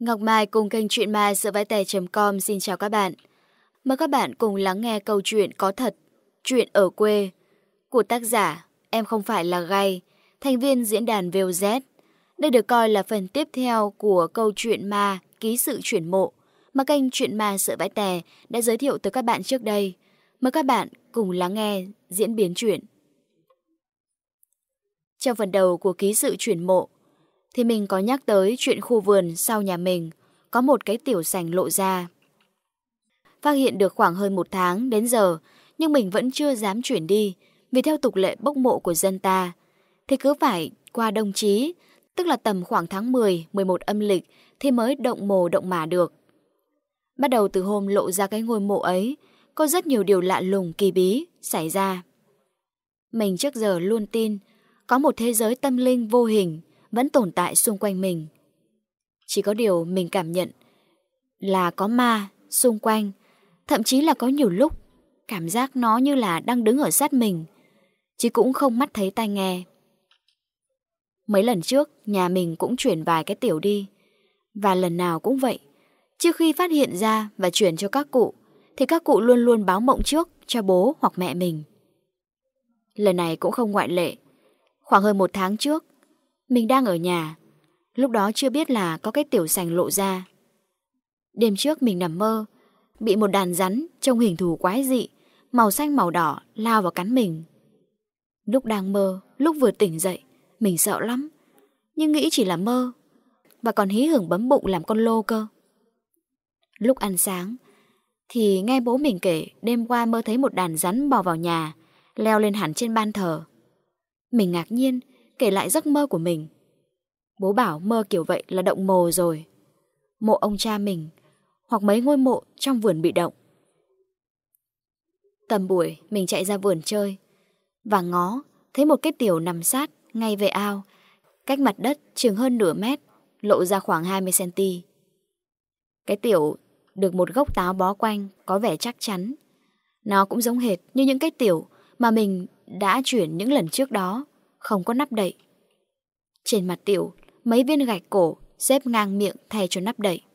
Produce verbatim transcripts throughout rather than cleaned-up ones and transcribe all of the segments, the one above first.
Ngọc Mai cùng kênh Chuyện Ma Sợ Vãi Tè chấm com xin chào các bạn. Mời các bạn cùng lắng nghe câu chuyện có thật, Chuyện ở quê của tác giả Em Không Phải Là Gay, thành viên diễn đàn vê o zét. Đây được coi là phần tiếp theo của câu chuyện ma Ký sự chuyển mộ mà kênh Chuyện Ma Sợ Vãi Tè đã giới thiệu tới các bạn trước đây. Mời các bạn cùng lắng nghe diễn biến chuyện. Trong phần đầu của Ký sự chuyển mộ thì mình có nhắc tới chuyện khu vườn sau nhà mình có một cái tiểu sành lộ ra. Phát hiện được khoảng hơn một tháng đến giờ, nhưng mình vẫn chưa dám chuyển đi, vì theo tục lệ bốc mộ của dân ta thì cứ phải qua đông chí, tức là tầm khoảng tháng mười, mười một âm lịch thì mới động mồ động mả được. Bắt đầu từ hôm lộ ra cái ngôi mộ ấy, có rất nhiều điều lạ lùng kỳ bí xảy ra. Mình trước giờ luôn tin có một thế giới tâm linh vô hình vẫn tồn tại xung quanh mình. Chỉ có điều mình cảm nhận là có ma xung quanh, thậm chí là có nhiều lúc cảm giác nó như là đang đứng ở sát mình, chứ cũng không mắt thấy tai nghe. Mấy lần trước nhà mình cũng chuyển vài cái tiểu đi, và lần nào cũng vậy. Trước khi phát hiện ra và chuyển cho các cụ thì các cụ luôn luôn báo mộng trước cho bố hoặc mẹ mình. Lần này cũng không ngoại lệ. Khoảng hơn một tháng trước, mình đang ở nhà, lúc đó chưa biết là có cái tiểu sành lộ ra. Đêm trước mình nằm mơ, bị một đàn rắn trông hình thù quái dị, màu xanh màu đỏ lao vào cắn mình. Lúc đang mơ, lúc vừa tỉnh dậy, mình sợ lắm, nhưng nghĩ chỉ là mơ, và còn hí hửng bấm bụng làm con lô cơ. Lúc ăn sáng thì nghe bố mình kể đêm qua mơ thấy một đàn rắn bò vào nhà, leo lên hẳn trên ban thờ. Mình ngạc nhiên kể lại giấc mơ của mình. Bố bảo mơ kiểu vậy là động mồ rồi, mộ ông cha mình hoặc mấy ngôi mộ trong vườn bị động. Tầm buổi mình chạy ra vườn chơi và ngó thấy một cái tiểu nằm sát ngay về ao, cách mặt đất chừng hơn nửa mét, lộ ra khoảng hai mươi xăng-ti-mét. Cái tiểu được một gốc táo bó quanh, có vẻ chắc chắn. Nó cũng giống hệt như những cái tiểu mà mình đã chuyển những lần trước đó, không có nắp đậy. Trên mặt tiểu, mấy viên gạch cổ xếp ngang miệng thay cho nắp đậy.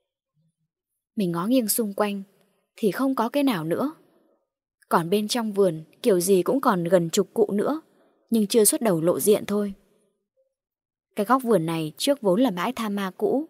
Mình ngó nghiêng xung quanh thì không có cái nào nữa. Còn bên trong vườn kiểu gì cũng còn gần chục cụ nữa, nhưng chưa xuất đầu lộ diện thôi. Cái góc vườn này trước vốn là bãi tha ma cũ.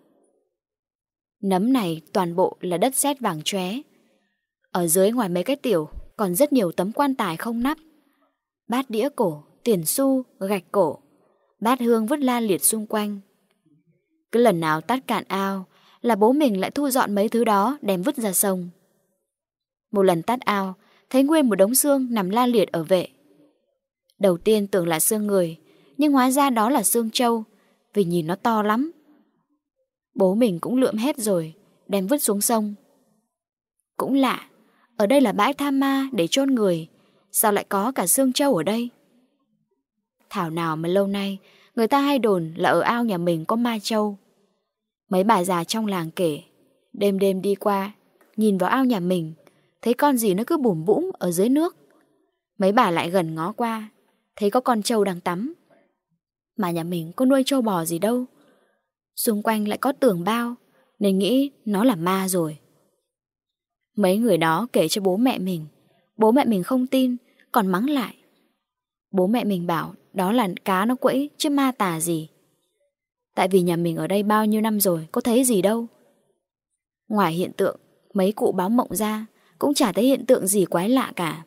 Nấm này toàn bộ là đất sét vàng chóe. Ở dưới ngoài mấy cái tiểu còn rất nhiều tấm quan tài không nắp, bát đĩa cổ, tiền xu, gạch cổ, bát hương vứt la liệt xung quanh. Cứ lần nào tát cạn ao là bố mình lại thu dọn mấy thứ đó đem vứt ra sông. Một lần tát ao, thấy nguyên một đống xương nằm la liệt ở vệ. Đầu tiên tưởng là xương người, nhưng hóa ra đó là xương trâu, vì nhìn nó to lắm. Bố mình cũng lượm hết rồi, đem vứt xuống sông. Cũng lạ, ở đây là bãi tha ma để chôn người, sao lại có cả xương trâu ở đây? Thảo nào mà lâu nay người ta hay đồn là ở ao nhà mình có ma trâu. Mấy bà già trong làng kể, đêm đêm đi qua, nhìn vào ao nhà mình, thấy con gì nó cứ bủm bũm ở dưới nước. Mấy bà lại gần ngó qua, thấy có con trâu đang tắm. Mà nhà mình có nuôi trâu bò gì đâu. Xung quanh lại có tường bao, nên nghĩ nó là ma rồi. Mấy người đó kể cho bố mẹ mình. Bố mẹ mình không tin, còn mắng lại. Bố mẹ mình bảo đó là cá nó quẫy chứ ma tà gì. Tại vì nhà mình ở đây bao nhiêu năm rồi, có thấy gì đâu. Ngoài hiện tượng mấy cụ báo mộng ra, cũng chả thấy hiện tượng gì quái lạ cả.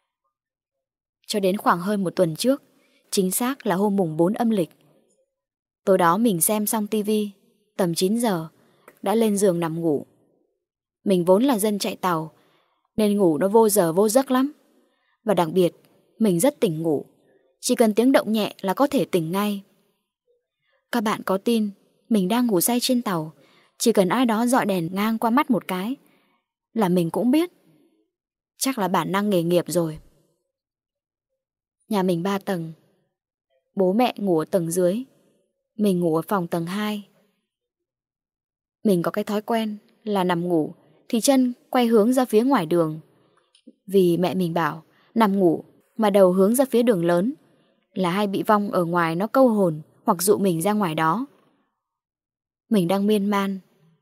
Cho đến khoảng hơn một tuần trước, chính xác là hôm mùng bốn âm lịch. Tối đó mình xem xong tivi, tầm chín giờ, đã lên giường nằm ngủ. Mình vốn là dân chạy tàu, nên ngủ nó vô giờ vô giấc lắm. Và đặc biệt, mình rất tỉnh ngủ, chỉ cần tiếng động nhẹ là có thể tỉnh ngay. Các bạn có tin mình đang ngủ say trên tàu, chỉ cần ai đó dọi đèn ngang qua mắt một cái là mình cũng biết. Chắc là bản năng nghề nghiệp rồi. Nhà mình ba tầng, bố mẹ ngủ ở tầng dưới, mình ngủ ở phòng tầng hai. Mình có cái thói quen là nằm ngủ thì chân quay hướng ra phía ngoài đường, vì mẹ mình bảo nằm ngủ mà đầu hướng ra phía đường lớn là hay bị vong ở ngoài nó câu hồn hoặc dụ mình ra ngoài đó. Mình đang miên man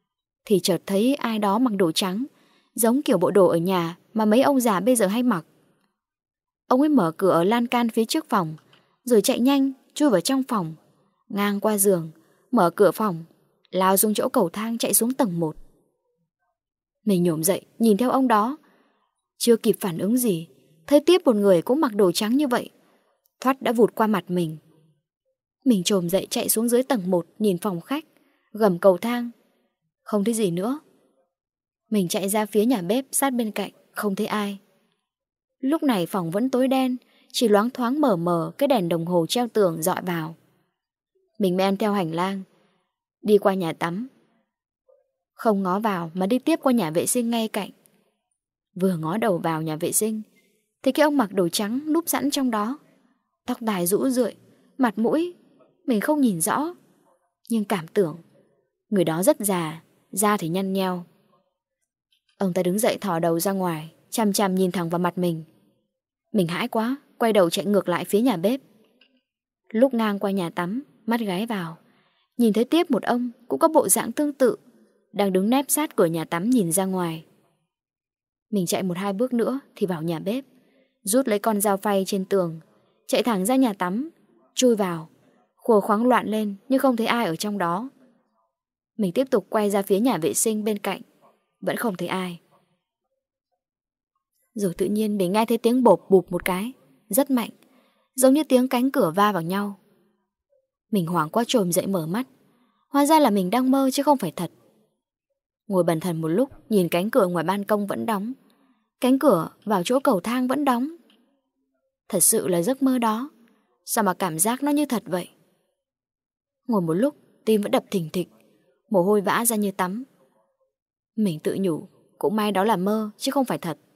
thì chợt thấy ai đó mặc đồ trắng, giống kiểu bộ đồ ở nhà mà mấy ông già bây giờ hay mặc. Ông ấy mở cửa ở lan can phía trước phòng, rồi chạy nhanh chui vào trong phòng, ngang qua giường, mở cửa phòng, lao xuống chỗ cầu thang chạy xuống tầng một. Mình nhổm dậy nhìn theo ông đó, chưa kịp phản ứng gì, thấy tiếp một người cũng mặc đồ trắng như vậy, thoát đã vụt qua mặt mình. Mình chồm dậy chạy xuống dưới tầng một nhìn phòng khách, gầm cầu thang, không thấy gì nữa. Mình chạy ra phía nhà bếp sát bên cạnh, không thấy ai. Lúc này phòng vẫn tối đen, chỉ loáng thoáng mờ mờ cái đèn đồng hồ treo tường dọi vào. Mình men theo hành lang, đi qua nhà tắm. Không ngó vào mà đi tiếp qua nhà vệ sinh ngay cạnh. Vừa ngó đầu vào nhà vệ sinh thì cái ông mặc đồ trắng núp sẵn trong đó, tóc tai rũ rượi, mặt mũi mình không nhìn rõ, nhưng cảm tưởng người đó rất già, da thì nhăn nheo. Ông ta đứng dậy thò đầu ra ngoài, chằm chằm nhìn thẳng vào mặt mình. Mình hãi quá, quay đầu chạy ngược lại phía nhà bếp. Lúc ngang qua nhà tắm, mắt gáy vào, nhìn thấy tiếp một ông cũng có bộ dạng tương tự, đang đứng nép sát cửa nhà tắm nhìn ra ngoài. Mình chạy một hai bước nữa thì vào nhà bếp, rút lấy con dao phay trên tường, chạy thẳng ra nhà tắm, chui vào, khua khoáng loạn lên nhưng không thấy ai ở trong đó. Mình tiếp tục quay ra phía nhà vệ sinh bên cạnh, vẫn không thấy ai. Rồi tự nhiên mình nghe thấy tiếng bộp bụp một cái, rất mạnh, giống như tiếng cánh cửa va vào nhau. Mình hoảng quá chồm dậy mở mắt, hóa ra là mình đang mơ chứ không phải thật. Ngồi bần thần một lúc, nhìn cánh cửa ngoài ban công vẫn đóng, cánh cửa vào chỗ cầu thang vẫn đóng. Thật sự là giấc mơ đó, sao mà cảm giác nó như thật vậy? Ngồi một lúc, tim vẫn đập thình thịch, mồ hôi vã ra như tắm. Mình tự nhủ, cũng may đó là mơ chứ không phải thật.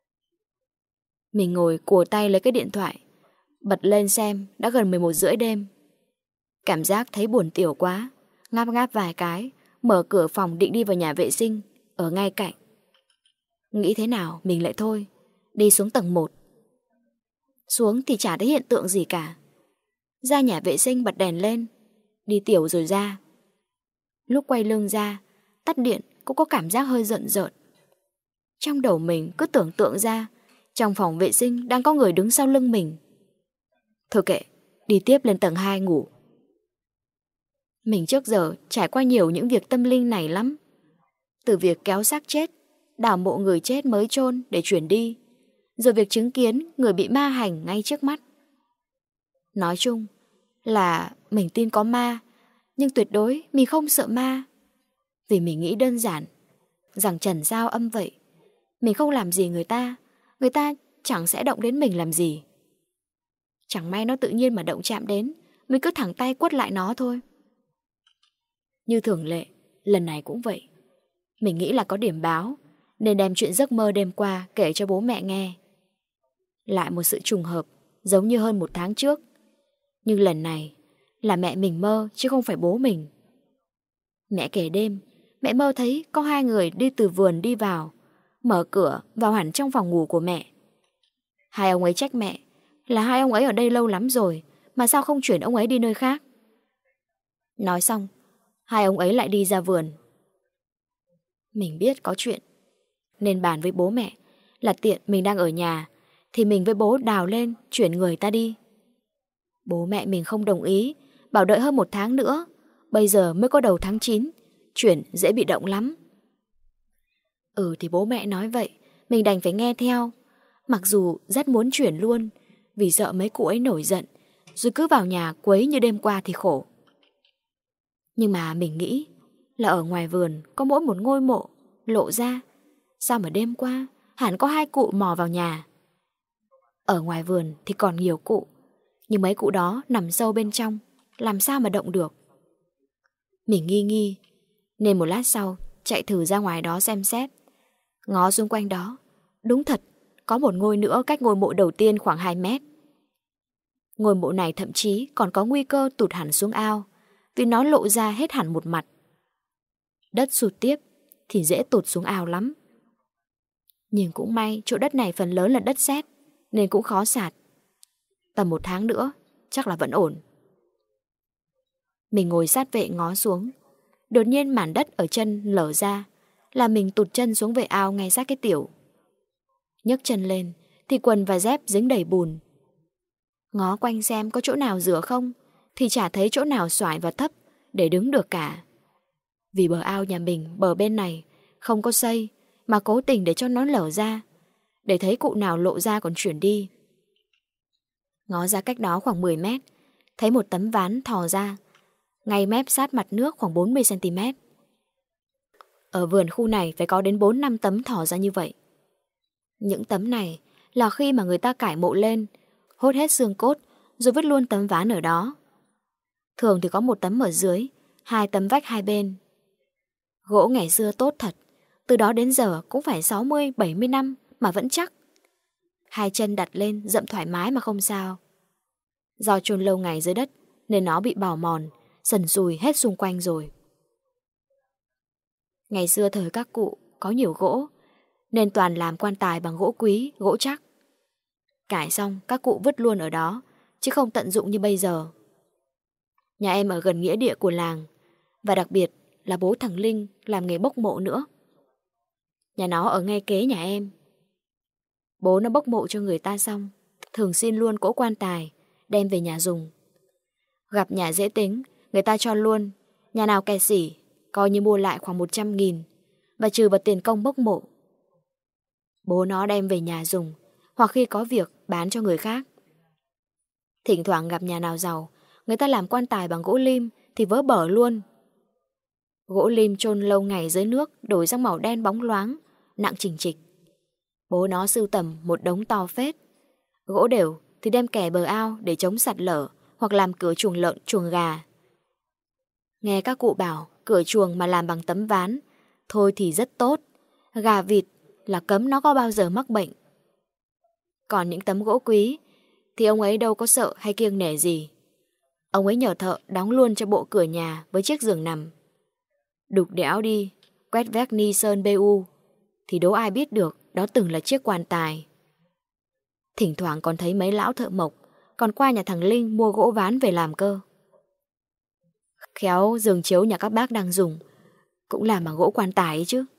Mình ngồi cùa tay lấy cái điện thoại, bật lên xem đã gần mười một rưỡi đêm. Cảm giác thấy buồn tiểu quá, ngáp ngáp vài cái, mở cửa phòng định đi vào nhà vệ sinh ở ngay cạnh. Nghĩ thế nào mình lại thôi, đi xuống tầng một. Xuống thì chả thấy hiện tượng gì cả. Ra nhà vệ sinh bật đèn lên, đi tiểu rồi ra. Lúc quay lưng ra, tắt điện cũng có cảm giác hơi rợn rợn. Trong đầu mình cứ tưởng tượng ra trong phòng vệ sinh đang có người đứng sau lưng mình. Thôi kệ, đi tiếp lên tầng hai ngủ. Mình trước giờ trải qua nhiều những việc tâm linh này lắm. Từ việc kéo xác chết, đào mộ người chết mới chôn để chuyển đi, rồi việc chứng kiến người bị ma hành ngay trước mắt. Nói chung là mình tin có ma, nhưng tuyệt đối mình không sợ ma. Vì mình nghĩ đơn giản rằng trần giao âm vậy, mình không làm gì người ta, người ta chẳng sẽ động đến mình làm gì. Chẳng may nó tự nhiên mà động chạm đến, mình cứ thẳng tay quất lại nó thôi. Như thường lệ, lần này cũng vậy. Mình nghĩ là có điểm báo, nên đem chuyện giấc mơ đêm qua kể cho bố mẹ nghe. Lại một sự trùng hợp, giống như hơn một tháng trước. Nhưng lần này là mẹ mình mơ chứ không phải bố mình. Mẹ kể đêm, mẹ mơ thấy có hai người đi từ vườn đi vào, mở cửa vào hẳn trong phòng ngủ của mẹ. Hai ông ấy trách mẹ là hai ông ấy ở đây lâu lắm rồi, mà sao không chuyển ông ấy đi nơi khác. Nói xong, hai ông ấy lại đi ra vườn. Mình biết có chuyện, nên bàn với bố mẹ là tiện mình đang ở nhà thì mình với bố đào lên chuyển người ta đi. Bố mẹ mình không đồng ý, bảo đợi hơn một tháng nữa, bây giờ mới có đầu tháng chín, chuyển dễ bị động lắm. Ừ thì bố mẹ nói vậy, mình đành phải nghe theo, mặc dù rất muốn chuyển luôn, vì sợ mấy cụ ấy nổi giận, rồi cứ vào nhà quấy như đêm qua thì khổ. Nhưng mà mình nghĩ là ở ngoài vườn có mỗi một ngôi mộ lộ ra, sao mà đêm qua hẳn có hai cụ mò vào nhà. Ở ngoài vườn thì còn nhiều cụ, nhưng mấy cụ đó nằm sâu bên trong, làm sao mà động được. Mình nghi nghi, nên một lát sau chạy thử ra ngoài đó xem xét. Ngó xung quanh đó, đúng thật, có một ngôi nữa cách ngôi mộ đầu tiên khoảng hai mét. Ngôi mộ này thậm chí còn có nguy cơ tụt hẳn xuống ao, vì nó lộ ra hết hẳn một mặt. Đất sụt tiếp thì dễ tụt xuống ao lắm. Nhưng cũng may chỗ đất này phần lớn là đất sét, nên cũng khó sạt. Tầm một tháng nữa chắc là vẫn ổn. Mình ngồi sát vệ ngó xuống, Đột nhiên màn đất ở chân lở ra, làm mình tụt chân xuống về ao ngay sát cái tiểu. Nhấc chân lên thì quần và dép dính đầy bùn. Ngó quanh xem có chỗ nào rửa không thì chả thấy chỗ nào xoải và thấp để đứng được cả. Vì bờ ao nhà mình bờ bên này không có xây, mà cố tình để cho nó lở ra, để thấy cụ nào lộ ra còn chuyển đi. Ngó ra cách đó khoảng mười mét, thấy một tấm ván thò ra, ngay mép sát mặt nước khoảng bốn mươi xăng-ti-mét. Ở vườn khu này phải có đến bốn năm tấm thò ra như vậy. Những tấm này là khi mà người ta cải mộ lên, hốt hết xương cốt rồi vứt luôn tấm ván ở đó. Thường thì có một tấm ở dưới, hai tấm vách hai bên. Gỗ ngày xưa tốt thật, từ đó đến giờ cũng phải sáu mươi bảy mươi năm mà vẫn chắc. Hai chân đặt lên dậm thoải mái mà không sao. Do chôn lâu ngày dưới đất nên nó bị bào mòn, sần sùi hết xung quanh rồi. Ngày xưa thời các cụ có nhiều gỗ, nên toàn làm quan tài bằng gỗ quý, gỗ chắc. Cải xong các cụ vứt luôn ở đó, chứ không tận dụng như bây giờ. Nhà em ở gần nghĩa địa của làng, và đặc biệt là bố thằng Linh làm nghề bốc mộ nữa. Nhà nó ở ngay kế nhà em. Bố nó bốc mộ cho người ta xong, thường xin luôn cỗ quan tài, đem về nhà dùng. Gặp nhà dễ tính, người ta cho luôn, nhà nào kẻ xỉ, coi như mua lại khoảng một trăm nghìn, và trừ vào tiền công bốc mộ. Bố nó đem về nhà dùng, hoặc khi có việc bán cho người khác. Thỉnh thoảng gặp nhà nào giàu, người ta làm quan tài bằng gỗ lim thì vớ bở luôn. Gỗ lim chôn lâu ngày dưới nước đổi sang màu đen bóng loáng, nặng chỉnh trịch. Bố nó sưu tầm một đống to phết. Gỗ đều thì đem kẻ bờ ao để chống sạt lở, hoặc làm cửa chuồng lợn, chuồng gà. Nghe các cụ bảo cửa chuồng mà làm bằng tấm ván thôi thì rất tốt, gà vịt là cấm nó có bao giờ mắc bệnh. Còn những tấm gỗ quý thì ông ấy đâu có sợ hay kiêng nể gì. Ông ấy nhờ thợ đóng luôn cho bộ cửa nhà với chiếc giường nằm. Đục đẽo đi, quét vét ni sơn bê u thì đố ai biết được đó từng là chiếc quan tài. Thỉnh thoảng còn thấy mấy lão thợ mộc còn qua nhà thằng Linh mua gỗ ván về làm cơ. Khéo giường chiếu nhà các bác đang dùng cũng làm bằng gỗ quan tài ấy chứ.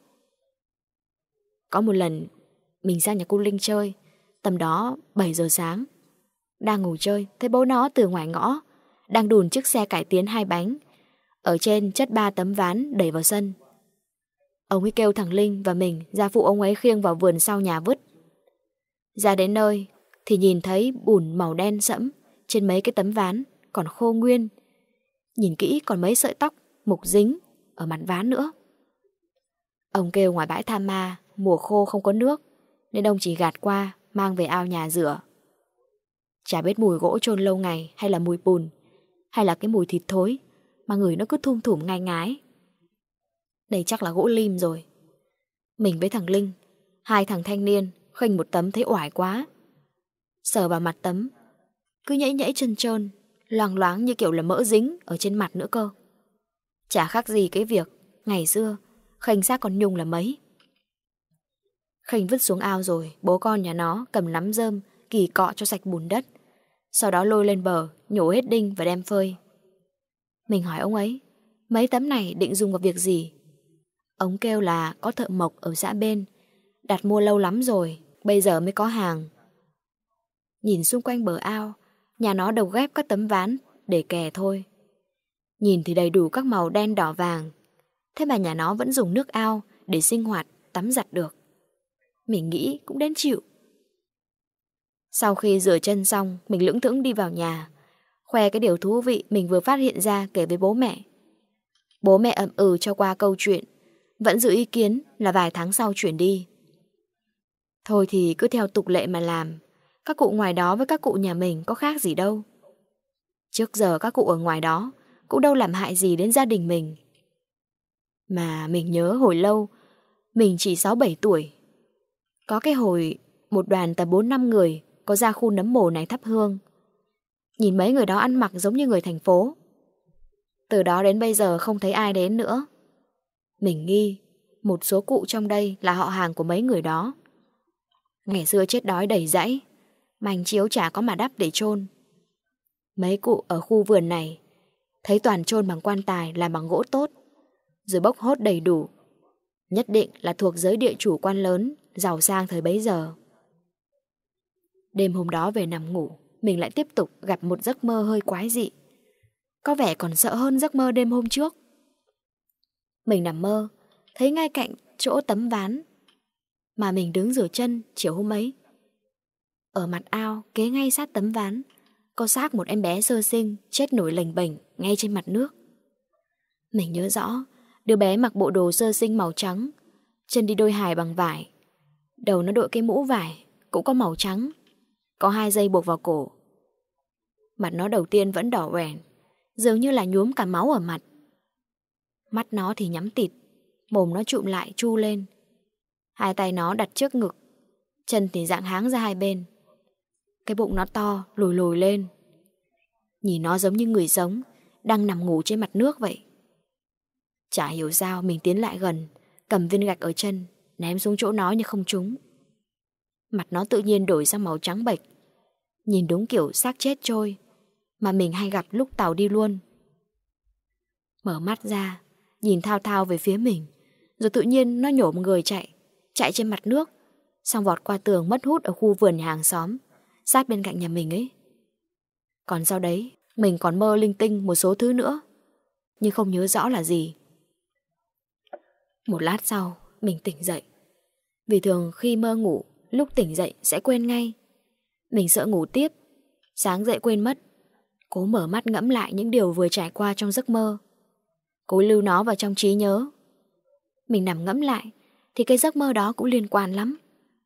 Có một lần mình sang nhà cô Linh chơi, tầm đó bảy giờ sáng. Đang ngủ chơi, thấy bố nó từ ngoài ngõ đang đùn chiếc xe cải tiến hai bánh, ở trên chất ba tấm ván đẩy vào sân. Ông ấy kêu thằng Linh và mình ra phụ ông ấy khiêng vào vườn sau nhà vứt. Ra đến nơi thì nhìn thấy bùn màu đen sẫm trên mấy cái tấm ván còn khô nguyên. Nhìn kỹ còn mấy sợi tóc mục dính ở mặt ván nữa. Ông kêu ngoài bãi tha ma mùa khô không có nước, nên ông chỉ gạt qua mang về ao nhà rửa. Chả biết mùi gỗ chôn lâu ngày, hay là mùi bùn, hay là cái mùi thịt thối mà người nó cứ thum thủm ngai ngái. Đây chắc là gỗ lim rồi. Mình với thằng Linh, hai thằng thanh niên khênh một tấm thấy oải quá. Sờ vào mặt tấm cứ nhảy nhảy chân trơn, loang loáng như kiểu là mỡ dính ở trên mặt nữa cơ. Chả khác gì cái việc ngày xưa khênh xác con Nhung là mấy. Khênh vứt xuống ao rồi, bố con nhà nó cầm nắm rơm kỳ cọ cho sạch bùn đất, sau đó lôi lên bờ, nhổ hết đinh và đem phơi. Mình hỏi ông ấy, mấy tấm này định dùng vào việc gì? Ông kêu là có thợ mộc ở xã bên, đặt mua lâu lắm rồi, bây giờ mới có hàng. Nhìn xung quanh bờ ao, nhà nó đầu ghép các tấm ván để kè thôi. Nhìn thì đầy đủ các màu đen đỏ vàng, thế mà nhà nó vẫn dùng nước ao để sinh hoạt, tắm giặt được. Mình nghĩ cũng đến chịu. Sau khi rửa chân xong, mình lững thững đi vào nhà, khoe cái điều thú vị mình vừa phát hiện ra kể với bố mẹ. Bố mẹ ậm ừ cho qua câu chuyện, vẫn giữ ý kiến là vài tháng sau chuyển đi. Thôi thì cứ theo tục lệ mà làm, các cụ ngoài đó với các cụ nhà mình có khác gì đâu. Trước giờ các cụ ở ngoài đó cũng đâu làm hại gì đến gia đình mình. Mà mình nhớ hồi lâu, mình chỉ sáu bảy tuổi. Có cái hồi một đoàn tầm bốn năm người có ra khu nấm mồ này thắp hương. Nhìn mấy người đó ăn mặc giống như người thành phố. Từ đó đến bây giờ không thấy ai đến nữa. Mình nghi một số cụ trong đây là họ hàng của mấy người đó. Ngày xưa chết đói đầy dãy, mành chiếu chả có mà đắp để chôn. Mấy cụ ở khu vườn này thấy toàn chôn bằng quan tài làm bằng gỗ tốt, rồi bốc hốt đầy đủ. Nhất định là thuộc giới địa chủ quan lớn, giàu sang thời bấy giờ. Đêm hôm đó về nằm ngủ, mình lại tiếp tục gặp một giấc mơ hơi quái dị. Có vẻ còn sợ hơn giấc mơ đêm hôm trước. Mình nằm mơ, thấy ngay cạnh chỗ tấm ván mà mình đứng rửa chân chiều hôm ấy, ở mặt ao kế ngay sát tấm ván, có xác một em bé sơ sinh chết nổi lềnh bềnh ngay trên mặt nước. Mình nhớ rõ, đứa bé mặc bộ đồ sơ sinh màu trắng, chân đi đôi hài bằng vải, đầu nó đội cái mũ vải cũng có màu trắng, có hai dây buộc vào cổ. Mặt nó đầu tiên vẫn đỏ oẻn, dường như là nhuốm cả máu ở mặt. Mắt nó thì nhắm tịt, mồm nó trụm lại chu lên. Hai tay nó đặt trước ngực, chân thì dạng háng ra hai bên. Cái bụng nó to, lồi lồi lên. Nhìn nó giống như người sống đang nằm ngủ trên mặt nước vậy. Chả hiểu sao mình tiến lại gần, cầm viên gạch ở chân, ném xuống chỗ nó nhưng không trúng. Mặt nó tự nhiên đổi sang màu trắng bệch, nhìn đúng kiểu xác chết trôi mà mình hay gặp lúc tàu đi luôn. Mở mắt ra, nhìn thao thao về phía mình, rồi tự nhiên nó nhổm người chạy, chạy trên mặt nước, xong vọt qua tường mất hút ở khu vườn nhà hàng xóm, sát bên cạnh nhà mình ấy. Còn sau đấy, mình còn mơ linh tinh một số thứ nữa, nhưng không nhớ rõ là gì. Một lát sau, mình tỉnh dậy. Vì thường khi mơ ngủ, lúc tỉnh dậy sẽ quên ngay. Mình sợ ngủ tiếp, sáng dậy quên mất. Cố mở mắt ngẫm lại những điều vừa trải qua trong giấc mơ, cố lưu nó vào trong trí nhớ. Mình nằm ngẫm lại thì cái giấc mơ đó cũng liên quan lắm.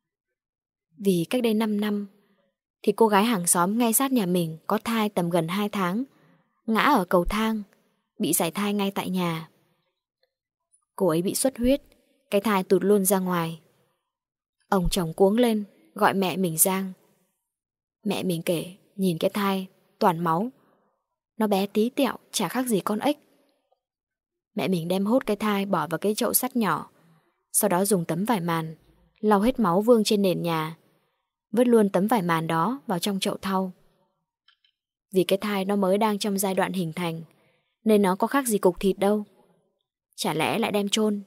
Vì cách đây năm năm thì cô gái hàng xóm ngay sát nhà mình có thai tầm gần hai tháng, ngã ở cầu thang, bị sảy thai ngay tại nhà. Cô ấy bị xuất huyết, cái thai tụt luôn ra ngoài. Ông chồng cuống lên gọi mẹ mình sang. Mẹ mình kể nhìn cái thai toàn máu, nó bé tí tẹo chả khác gì con ếch. Mẹ mình đem hốt cái thai bỏ vào cái chậu sắt nhỏ, sau đó dùng tấm vải màn lau hết máu vương trên nền nhà, vứt luôn tấm vải màn đó vào trong chậu thau. Vì cái thai nó mới đang trong giai đoạn hình thành, nên nó có khác gì cục thịt đâu. Chả lẽ lại đem chôn?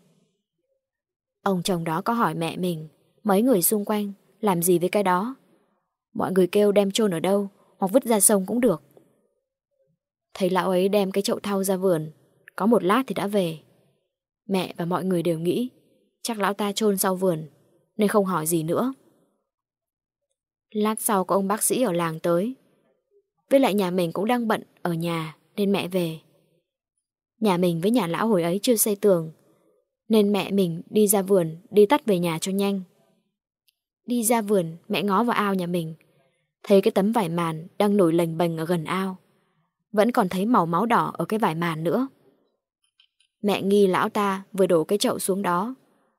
Ông chồng đó có hỏi mẹ mình mấy người xung quanh làm gì với cái đó. Mọi người kêu đem chôn ở đâu, hoặc vứt ra sông cũng được. Thấy lão ấy đem cái chậu thau ra vườn, có một lát thì đã về. Mẹ và mọi người đều nghĩ chắc lão ta chôn sau vườn, nên không hỏi gì nữa. Lát sau có ông bác sĩ ở làng tới. Với lại nhà mình cũng đang bận ở nhà nên mẹ về. Nhà mình với nhà lão hồi ấy chưa xây tường, nên mẹ mình đi ra vườn, đi tắt về nhà cho nhanh. Đi ra vườn, mẹ ngó vào ao nhà mình, thấy cái tấm vải màn đang nổi lềnh bềnh ở gần ao. Vẫn còn thấy màu máu đỏ ở cái vải màn nữa. Mẹ nghi lão ta vừa đổ cái chậu xuống đó,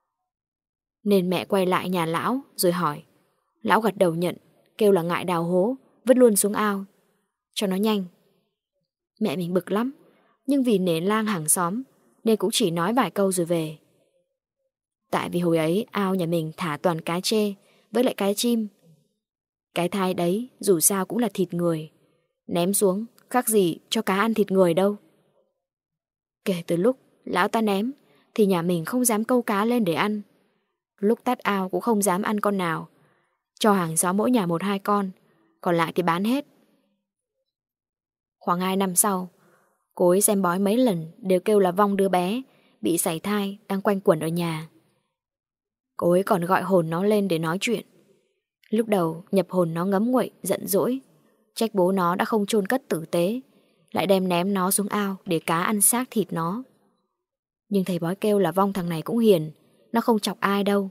nên mẹ quay lại nhà lão rồi hỏi. Lão gật đầu nhận, kêu là ngại đào hố, vứt luôn xuống ao cho nó nhanh. Mẹ mình bực lắm, nhưng vì nể lang hàng xóm nên cũng chỉ nói vài câu rồi về. Tại vì hồi ấy ao nhà mình thả toàn cá trê với lại cái chim. Cái thai đấy dù sao cũng là thịt người, ném xuống khác gì cho cá ăn thịt người đâu. Kể từ lúc lão ta ném thì nhà mình không dám câu cá lên để ăn. Lúc tắt ao cũng không dám ăn con nào, cho hàng xóm mỗi nhà một hai con, còn lại thì bán hết. Khoảng hai năm sau, cô ấy xem bói mấy lần đều kêu là vong đứa bé bị sảy thai đang quanh quẩn ở nhà. Cô ấy còn gọi hồn nó lên để nói chuyện. Lúc đầu nhập hồn nó ngấm nguậy, giận dỗi, trách bố nó đã không chôn cất tử tế, lại đem ném nó xuống ao để cá ăn xác thịt nó. Nhưng thầy bói kêu là vong thằng này cũng hiền, nó không chọc ai đâu.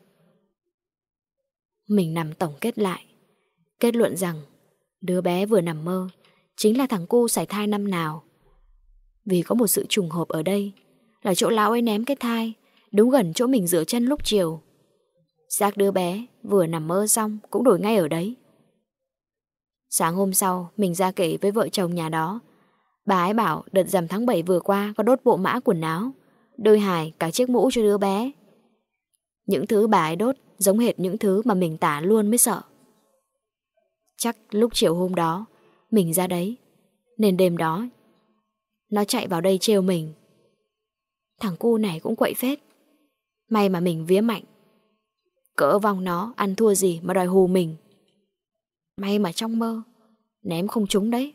Mình nằm tổng kết lại, kết luận rằng đứa bé vừa nằm mơ chính là thằng cu sảy thai năm nào. Vì có một sự trùng hợp ở đây, là chỗ lão ấy ném cái thai đúng gần chỗ mình rửa chân lúc chiều. Xác đứa bé vừa nằm mơ xong cũng đổi ngay ở đấy. Sáng hôm sau mình ra kể với vợ chồng nhà đó. Bà ấy bảo đợt rằm tháng bảy vừa qua có đốt bộ mã quần áo, đôi hài, cả chiếc mũ cho đứa bé. Những thứ bà ấy đốt giống hệt những thứ mà mình tả luôn mới sợ. Chắc lúc chiều hôm đó mình ra đấy, nên đêm đó nó chạy vào đây trêu mình. Thằng cu này cũng quậy phết. May mà mình vía mạnh. Cỡ vòng nó ăn thua gì mà đòi hù mình. May mà trong mơ ném không trúng đấy.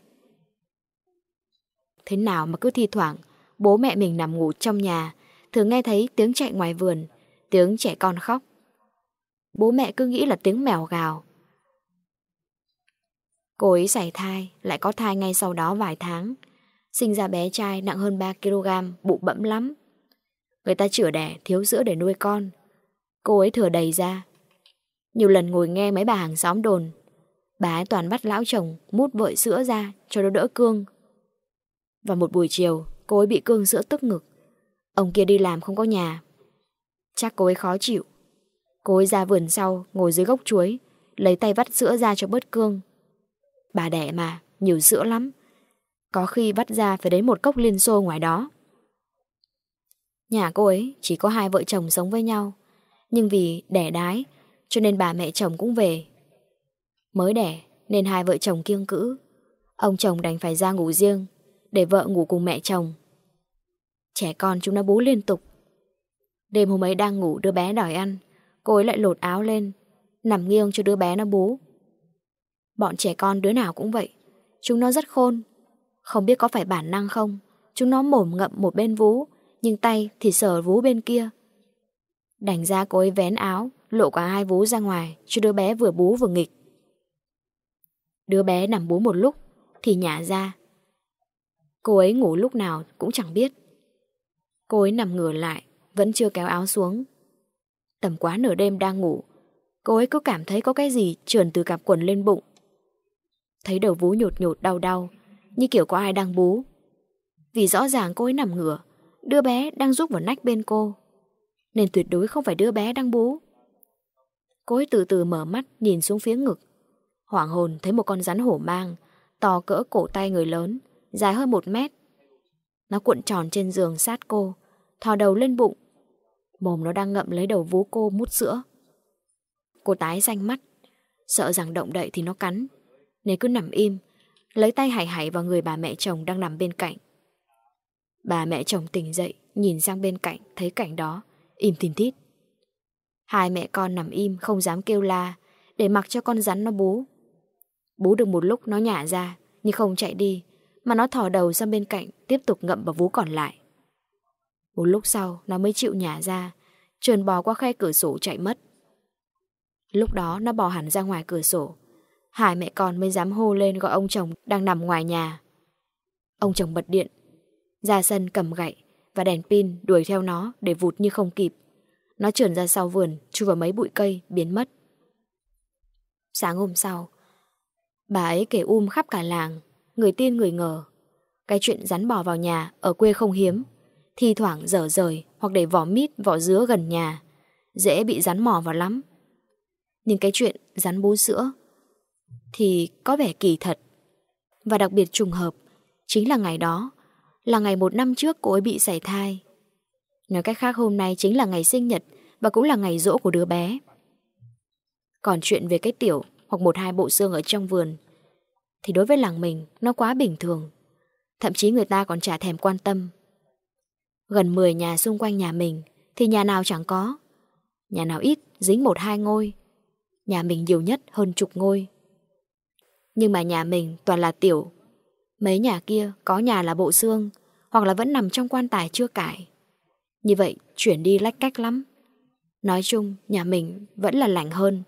Thế nào mà cứ thi thoảng bố mẹ mình nằm ngủ trong nhà thường nghe thấy tiếng chạy ngoài vườn, tiếng trẻ con khóc. Bố mẹ cứ nghĩ là tiếng mèo gào. Cô ấy sảy thai, lại có thai ngay sau đó vài tháng. Sinh ra bé trai nặng hơn ba ki lô gam, bụng bẫm lắm. Người ta chữa đẻ, thiếu sữa để nuôi con. Cô ấy thừa đầy ra. Nhiều lần ngồi nghe mấy bà hàng xóm đồn, bà ấy toàn bắt lão chồng mút vợi sữa ra cho nó đỡ cương. Và một buổi chiều, cô ấy bị cương sữa tức ngực. Ông kia đi làm không có nhà. Chắc cô ấy khó chịu. Cô ấy ra vườn sau, ngồi dưới gốc chuối, lấy tay vắt sữa ra cho bớt cương. Bà đẻ mà, nhiều sữa lắm. Có khi vắt ra phải đến một cốc Liên Xô ngoài đó. Nhà cô ấy chỉ có hai vợ chồng sống với nhau, nhưng vì đẻ đái cho nên bà mẹ chồng cũng về. Mới đẻ nên hai vợ chồng kiêng cữ. Ông chồng đành phải ra ngủ riêng, để vợ ngủ cùng mẹ chồng. Trẻ con chúng nó bú liên tục. Đêm hôm ấy đang ngủ, đứa bé đòi ăn, cô ấy lại lột áo lên, nằm nghiêng cho đứa bé nó bú. Bọn trẻ con đứa nào cũng vậy. Chúng nó rất khôn. Không biết có phải bản năng không, chúng nó mồm ngậm một bên vú, nhưng tay thì sờ vú bên kia. Đành ra cô ấy vén áo, lộ cả hai vú ra ngoài, cho đứa bé vừa bú vừa nghịch. Đứa bé nằm bú một lúc thì nhả ra. Cô ấy ngủ lúc nào cũng chẳng biết. Cô ấy nằm ngửa lại, vẫn chưa kéo áo xuống. Tầm quá nửa đêm đang ngủ, cô ấy cứ cảm thấy có cái gì trườn từ cặp quần lên bụng. Thấy đầu vú nhột nhột đau đau, như kiểu có ai đang bú. Vì rõ ràng cô ấy nằm ngửa, đứa bé đang rúc vào nách bên cô, nên tuyệt đối không phải đứa bé đang bú. Cô ấy từ từ mở mắt nhìn xuống phía ngực. Hoảng hồn thấy một con rắn hổ mang, to cỡ cổ tay người lớn, dài hơn một mét. Nó cuộn tròn trên giường sát cô, thò đầu lên bụng. Mồm nó đang ngậm lấy đầu vú cô mút sữa. Cô tái xanh mắt, sợ rằng động đậy thì nó cắn, nên cứ nằm im, lấy tay hảy hảy vào người bà mẹ chồng đang nằm bên cạnh. Bà mẹ chồng tỉnh dậy, nhìn sang bên cạnh, thấy cảnh đó, im thìn thít. Hai mẹ con nằm im không dám kêu la, để mặc cho con rắn nó bú. Bú được một lúc nó nhả ra, nhưng không chạy đi, mà nó thò đầu sang bên cạnh, tiếp tục ngậm vào vú còn lại. Một lúc sau nó mới chịu nhả ra, trườn bò qua khe cửa sổ chạy mất. Lúc đó nó bò hẳn ra ngoài cửa sổ. Hai mẹ con mới dám hô lên gọi ông chồng đang nằm ngoài nhà. Ông chồng bật điện, ra sân cầm gậy và đèn pin đuổi theo nó để vụt như không kịp. Nó trườn ra sau vườn, chui vào mấy bụi cây, biến mất. Sáng hôm sau, bà ấy kể um khắp cả làng, người tin người ngờ. Cái chuyện rắn bò vào nhà ở quê không hiếm, thi thoảng dở rời hoặc để vỏ mít, vỏ dứa gần nhà, dễ bị rắn mò vào lắm. Nhưng cái chuyện rắn bú sữa thì có vẻ kỳ thật. Và đặc biệt trùng hợp, chính là ngày đó, là ngày một năm trước cô ấy bị sảy thai. Nói cách khác, hôm nay chính là ngày sinh nhật và cũng là ngày giỗ của đứa bé. Còn chuyện về cái tiểu hoặc một hai bộ xương ở trong vườn thì đối với làng mình nó quá bình thường. Thậm chí người ta còn chả thèm quan tâm. Gần mười nhà xung quanh nhà mình thì nhà nào chẳng có. Nhà nào ít dính một hai ngôi, nhà mình nhiều nhất hơn chục ngôi. Nhưng mà nhà mình toàn là tiểu. Mấy nhà kia có nhà là bộ xương, hoặc là vẫn nằm trong quan tài chưa cải. Như vậy chuyển đi lách cách lắm. Nói chung nhà mình vẫn là lành hơn.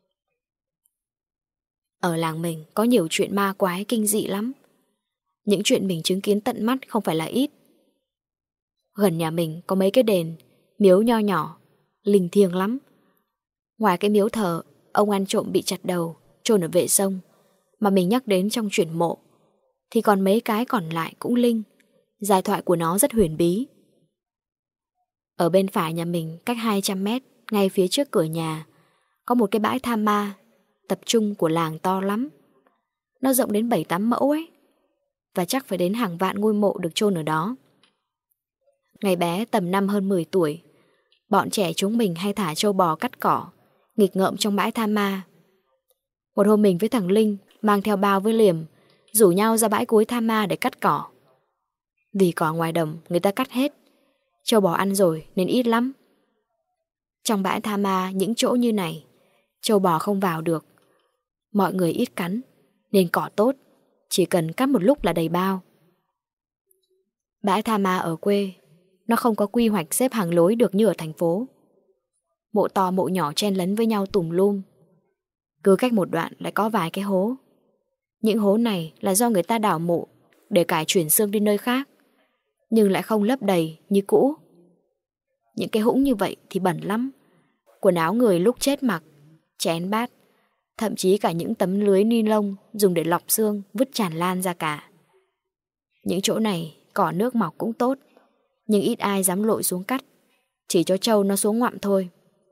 Ở làng mình có nhiều chuyện ma quái kinh dị lắm. Những chuyện mình chứng kiến tận mắt không phải là ít. Gần nhà mình có mấy cái đền, miếu nho nhỏ, linh thiêng lắm. Ngoài cái miếu thờ ông ăn trộm bị chặt đầu, chôn ở vệ sông mà mình nhắc đến trong chuyện mộ, thì còn mấy cái còn lại cũng linh. Giai thoại của nó rất huyền bí. Ở bên phải nhà mình, cách hai trăm mét, ngay phía trước cửa nhà, có một cái bãi tha ma tập trung của làng to lắm. Nó rộng đến bảy tám mẫu ấy, và chắc phải đến hàng vạn ngôi mộ được chôn ở đó. Ngày bé tầm năm hơn mười tuổi, bọn trẻ chúng mình hay thả trâu bò cắt cỏ, nghịch ngợm trong bãi tha ma. Một hôm mình với thằng Linh mang theo bao với liềm, rủ nhau ra bãi cuối tha ma để cắt cỏ. Vì cỏ ngoài đồng người ta cắt hết, Trâu bò ăn rồi nên ít lắm. Trong bãi tha ma những chỗ như này, trâu bò không vào được. Mọi người ít cắn, nên cỏ tốt, chỉ cần cắt một lúc là đầy bao. Bãi tha ma ở quê, nó không có quy hoạch xếp hàng lối được như ở thành phố. Mộ to mộ nhỏ chen lấn với nhau tùm lum. Cứ cách một đoạn lại có vài cái hố. Những hố này là do người ta đào mộ để cải chuyển xương đi nơi khác, nhưng lại không lấp đầy như cũ. Những cái hũng như vậy thì bẩn lắm. Quần áo người lúc chết mặc, chén bát, thậm chí cả những tấm lưới ni lông dùng để lọc xương vứt tràn lan ra cả. Những chỗ này cỏ nước mọc cũng tốt, nhưng ít ai dám lội xuống cắt, chỉ cho trâu nó xuống ngoạm thôi.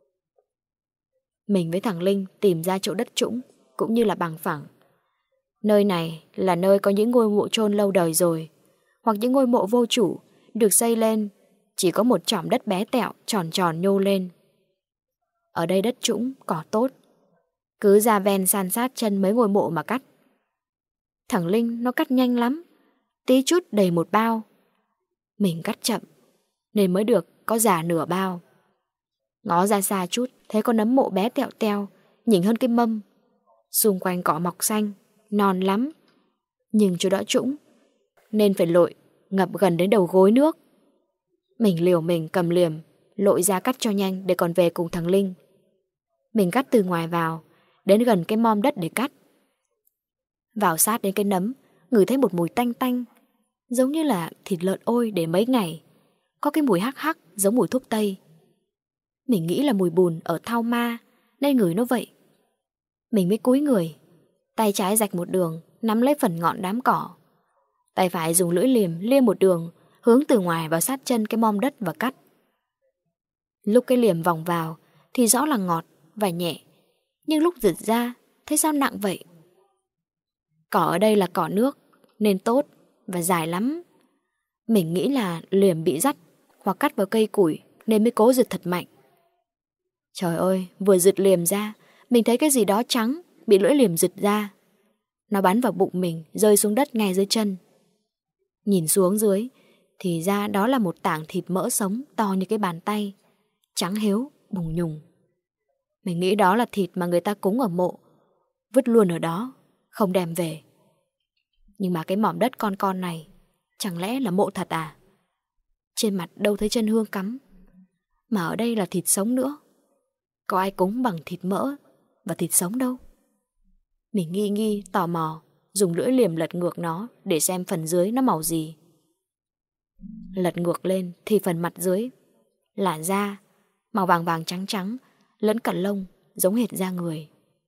Mình với thằng Linh tìm ra chỗ đất trũng cũng như là bằng phẳng. Nơi này là nơi có những ngôi mộ chôn lâu đời rồi, hoặc những ngôi mộ vô chủ được xây lên chỉ có một chỏm đất bé tẹo tròn tròn nhô lên. Ở đây đất trũng, cỏ tốt, cứ ra ven san sát chân mấy ngôi mộ mà cắt. Thằng Linh nó cắt nhanh lắm, tí chút đầy một bao. Mình cắt chậm nên mới được có giả nửa bao. Ngó ra xa chút thấy có nấm mộ bé tẹo teo, nhỉnh hơn cái mâm. Xung quanh cỏ mọc xanh, non lắm, nhưng chỗ đó trũng nên phải lội, ngập gần đến đầu gối nước. Mình liều mình cầm liềm lội ra cắt cho nhanh để còn về cùng thằng Linh. Mình cắt từ ngoài vào, đến gần cái mom đất để cắt. Vào sát đến cái nấm, ngửi thấy một mùi tanh tanh, giống như là thịt lợn ôi để mấy ngày. Có cái mùi hắc hắc giống mùi thuốc tây. Mình nghĩ là mùi bùn ở thau ma nên ngửi nó vậy. Mình mới cúi người, tay trái rạch một đường nắm lấy phần ngọn đám cỏ, tay phải dùng lưỡi liềm lia một đường hướng từ ngoài vào sát chân cái mom đất và cắt. Lúc cái liềm vòng vào thì rõ là ngọt và nhẹ, nhưng lúc giật ra thấy sao nặng vậy. Cỏ ở đây là cỏ nước nên tốt và dài lắm. Mình nghĩ là liềm bị rắt hoặc cắt vào cây củi nên mới cố giật thật mạnh. Trời ơi, vừa giật liềm ra, mình thấy cái gì đó trắng bị lưỡi liềm giật ra. Nó bắn vào bụng mình, rơi xuống đất ngay dưới chân. Nhìn xuống dưới thì ra đó là một tảng thịt mỡ sống to như cái bàn tay, trắng héo, bùng nhùng. Mình nghĩ đó là thịt mà người ta cúng ở mộ, vứt luôn ở đó, không đem về. Nhưng mà cái mỏm đất con con này chẳng lẽ là mộ thật à? Trên mặt đâu thấy chân hương cắm, mà ở đây là thịt sống nữa. Có ai cúng bằng thịt mỡ và thịt sống đâu. Mình nghi nghi, tò mò, dùng lưỡi liềm lật ngược nó để xem phần dưới nó màu gì. Lật ngược lên thì phần mặt dưới là da, màu vàng vàng trắng trắng, lẫn cả lông, giống hệt da người.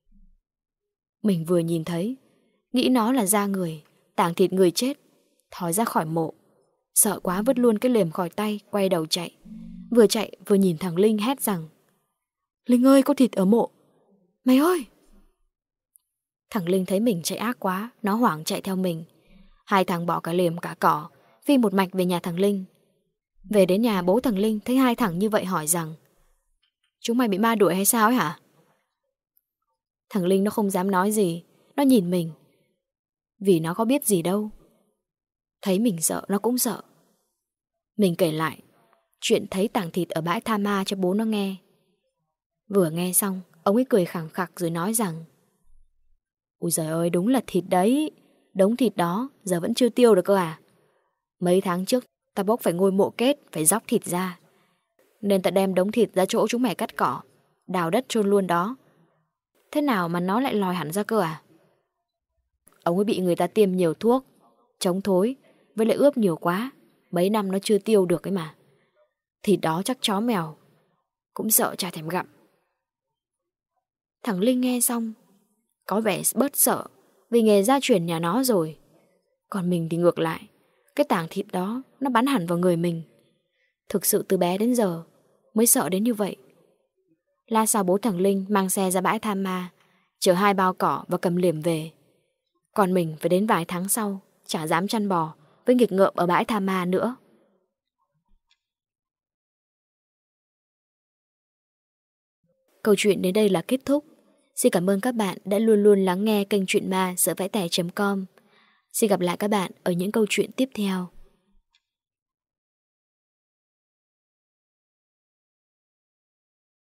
Mình vừa nhìn thấy, nghĩ nó là da người, tảng thịt người chết, thò ra khỏi mộ. Sợ quá vứt luôn cái liềm khỏi tay, quay đầu chạy. Vừa chạy vừa nhìn thằng Linh hét rằng: Linh ơi, có thịt ở mộ! Mày ơi! Thằng Linh thấy mình chạy ác quá, nó hoảng chạy theo mình. Hai thằng bỏ cả liềm cả cỏ, phi một mạch về nhà thằng Linh. Về đến nhà bố thằng Linh thấy hai thằng như vậy hỏi rằng: Chúng mày bị ma đuổi hay sao ấy hả? Thằng Linh nó không dám nói gì, nó nhìn mình, vì nó có biết gì đâu. Thấy mình sợ nó cũng sợ. Mình kể lại chuyện thấy tảng thịt ở bãi tha ma cho bố nó nghe. Vừa nghe xong, ông ấy cười khẳng khặc rồi nói rằng: Ui giời ơi, đúng là thịt đấy. Đống thịt đó giờ vẫn chưa tiêu được cơ à? Mấy tháng trước ta bốc phải ngôi mộ kết, phải dóc thịt ra, nên ta đem đống thịt ra chỗ chúng mày cắt cỏ, đào đất chôn luôn đó. Thế nào mà nó lại lòi hẳn ra cơ à? Ông ấy bị người ta tiêm nhiều thuốc chống thối, với lại ướp nhiều quá, mấy năm nó chưa tiêu được ấy mà. Thịt đó chắc chó mèo cũng sợ chả thèm gặm. Thằng Linh nghe xong có vẻ bớt sợ vì nghề gia truyền nhà nó rồi. Còn mình thì ngược lại, cái tảng thịt đó nó bắn hẳn vào người mình. Thực sự từ bé đến giờ mới sợ đến như vậy. Lát sau bố thằng Linh mang xe ra bãi tha ma, chở hai bao cỏ và cầm liềm về. Còn mình phải đến vài tháng sau chả dám chăn bò với nghịch ngợm ở bãi tha ma nữa. Câu chuyện đến đây là kết thúc. Xin cảm ơn các bạn đã luôn luôn lắng nghe kênh Chuyện Ma Sợ Vãi Tẻ chấm com. Xin gặp lại các bạn ở những câu chuyện tiếp theo.